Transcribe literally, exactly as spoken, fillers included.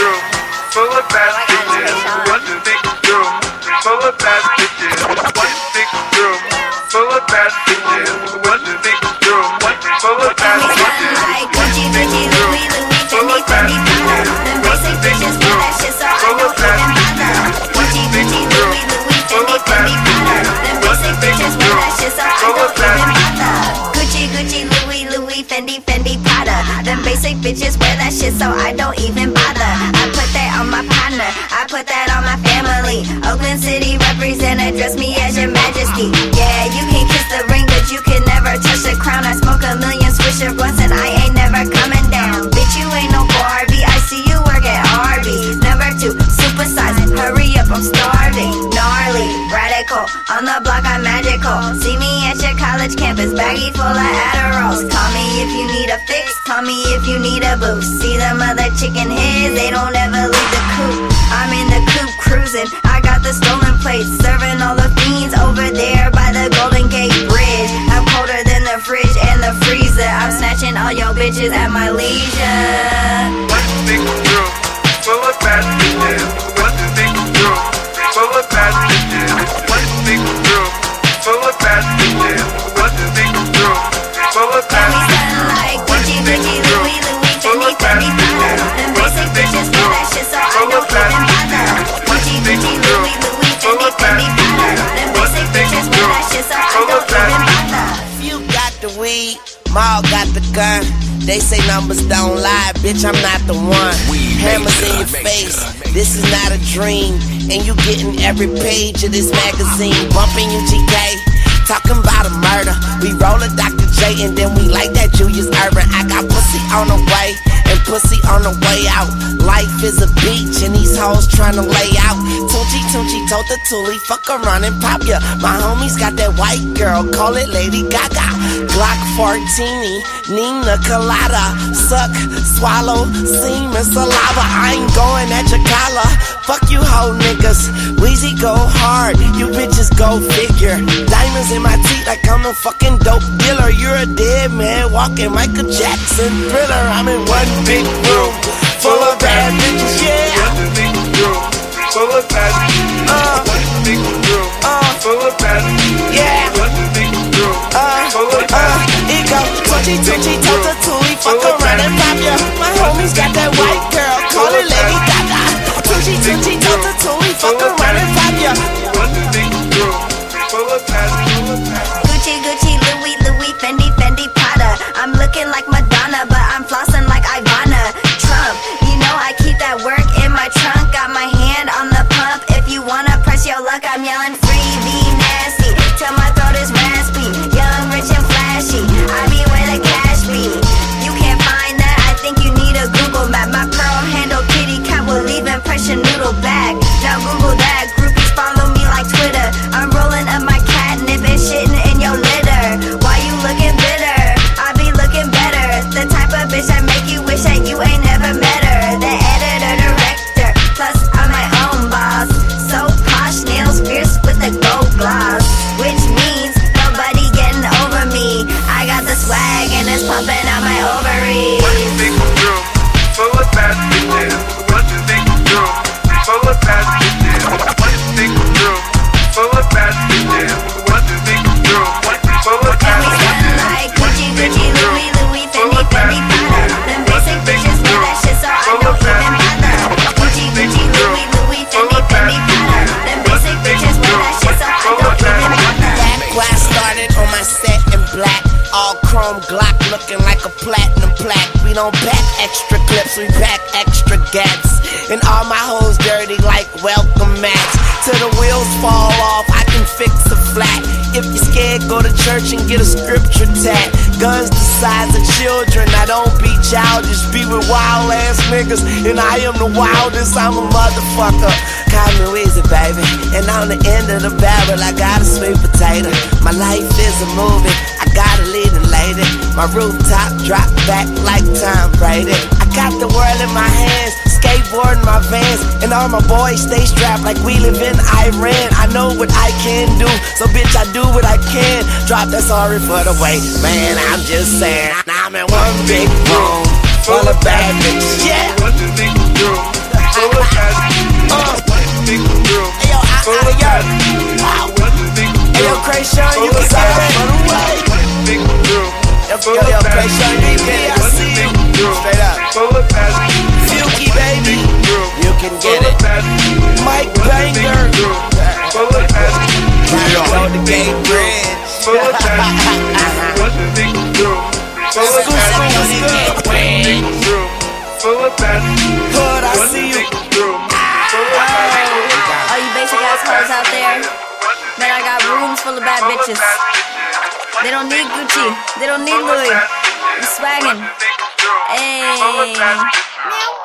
room full of bad bitches. One big room full of bad bitches. One big room full of bad bitches. One big room full of bad bitches. Gucci, Gucci, Louis, Louis, Fendi, Fendi, Prada. Them basic bitches wear that shit, so I don't even bother. Gucci, Gucci, Louis, Louis, Fendi, Fendi, Prada. Them basic bitches wear that shit, so I don't even bother. Gucci, Gucci, Louis, Louis, Fendi, Fendi, Prada. Them basic bitches wear that shit, so I don't even bother. I put that on my partner, I put that on my family. Oakland City representative, dress me as your majesty. Yeah, you can kiss the ring, but you can never touch the crown. I smoke a million Swisher blunts and I ain't never coming down. Bitch, you ain't no Barbie, I see you work at Arby's. Number two, supersize, hurry up, I'm starving. Gnarly, radical, on the block I'm magical. See me at your college campus, baggy full of Adderalls. Call me if you need a fix, call me if you need a boost. See them other chicken heads, they don't ever leave the coop. I'm in the coop cruising, I got the stolen plates. Serving all the fiends over there by the Golden Gate Bridge. I'm colder than the fridge and the freezer. I'm snatching all your bitches at my leisure. One big room full of bad bitches. One big room full of bad bitches. One big room full of bad bitches. One big room full of bad bitches. Gucci, Gucci, Louis, Louis, Fendi, Fendi, Prada. Them basic bitches wear that shit, so I don't even bother. Gucci, Gucci, Louis, Louis, Fendi, Fendi, Prada. Them basic bitches wear that shit, so I don't even bother. You got the weed, Maul got the gun. They say numbers don't lie, bitch, I'm not the one. Hammers in your face, this is not a dream. And you getting every page of this magazine. Bumping you G K, talking about a murder. We roll a Doctor J and then we like that Julius Urban. I got pussy on the way and pussy on the way out. Life is a beach and these hoes tryna lay out. Tunchi Tunchi told the Toolie, fuck around and pop ya. My homies got that white girl, call it Lady Gaga. Glock fourteen, Nina Colada. Suck, swallow, semen, saliva. I ain't going at your collar. Fuck you hoe niggas, Weezy go hard, you bitches go figure. Diamonds in my teeth like I'm a fucking dope dealer. You're a dead man walking Michael Jackson Thriller. I'm in one big room full of bad bitches, yeah. One big room full of bad bitches. Uh, One big room uh, full of bad bitches. yeah. One big room Uh, full of bad uh, bitches. ego, Tunchi Tunchi told the Toolie, fuck around and pop ya. My homies got that white girl, call it Lady Gaga. Tunchi Tunchi told the Toolie, fuck around and pop ya. One big room full of bad bitches. Gucci, Gucci, Louis, Louis, Fendi, Fendi, Prada. I'm looking like Madonna, but I'm flossing like Ivana Trump. You know I keep that work in my trunk. Got my hand on the pump. If you wanna press your luck, I'm yelling free, be nasty till my throat is raspy. Young, rich, and flashy. I be where the cash be. You can't find that. I think you need a Google map. My pearl handle kitty cat will leave impression noodle bag. Now Google that. Groupies follow me like Twitter. I'm rolling up my catnip and shitting in your litter. Why you looking bitter? I be looking better. The type of bitch that make you wish that you ain't never met her. The editor, director, plus I'm my own boss. So posh, nails fierce with the gold gloss, which means nobody getting over me. I got the swag and it's pumping out my ovaries. One big room full of bad bitches. One big room full of bad bitches. One big room full of bad bitches. One big room full of bad bitches. Like Gucci, Gucci, Louis, Louis, Fendi, Fendi, Prada. Them basic bitches wear that shit, so I don't even bother. Gucci, Gucci, Louis, Louis, Fendi, Fendi, Prada. Them basic bitches wear that shit, so I don't even bother. Back where I started on my set in black. All chrome Glock looking like a platinum plaque. We don't pack extra clips, we pack extra gats. And all my hoes dirty like welcome mats. Till the wheels fall off, I can fix a flat. If you're scared, go to church and get a scripture tat. Guns the size of children, I don't be childish. Be with wild ass niggas, and I am the wildest, I'm a motherfucker. Call me Weezy, baby, and on the end of the barrel, I got a sweet potato. My life is a movie, I got a leading lady. My rooftop drop back like Tom Brady. I got the world in my hands, skateboard in my vans, and all my boys stay strapped like we live in Iran. I know what I can do, so bitch I do what I can. Drop that sorry for the wait, man, I'm just saying. Now I'm in one big room full of bad bitches, yeah. One big room Yo, K-Shun D B, I see you. Straight up. Fuki, baby. You can get it. Mike Banger. Go the Gate Bridge. Hood, I see you. All you basic ass hoes out there, man, I got rooms full of bad bitches. They don't need Gucci, they don't need Louis. I'm swaggin'. Ayy.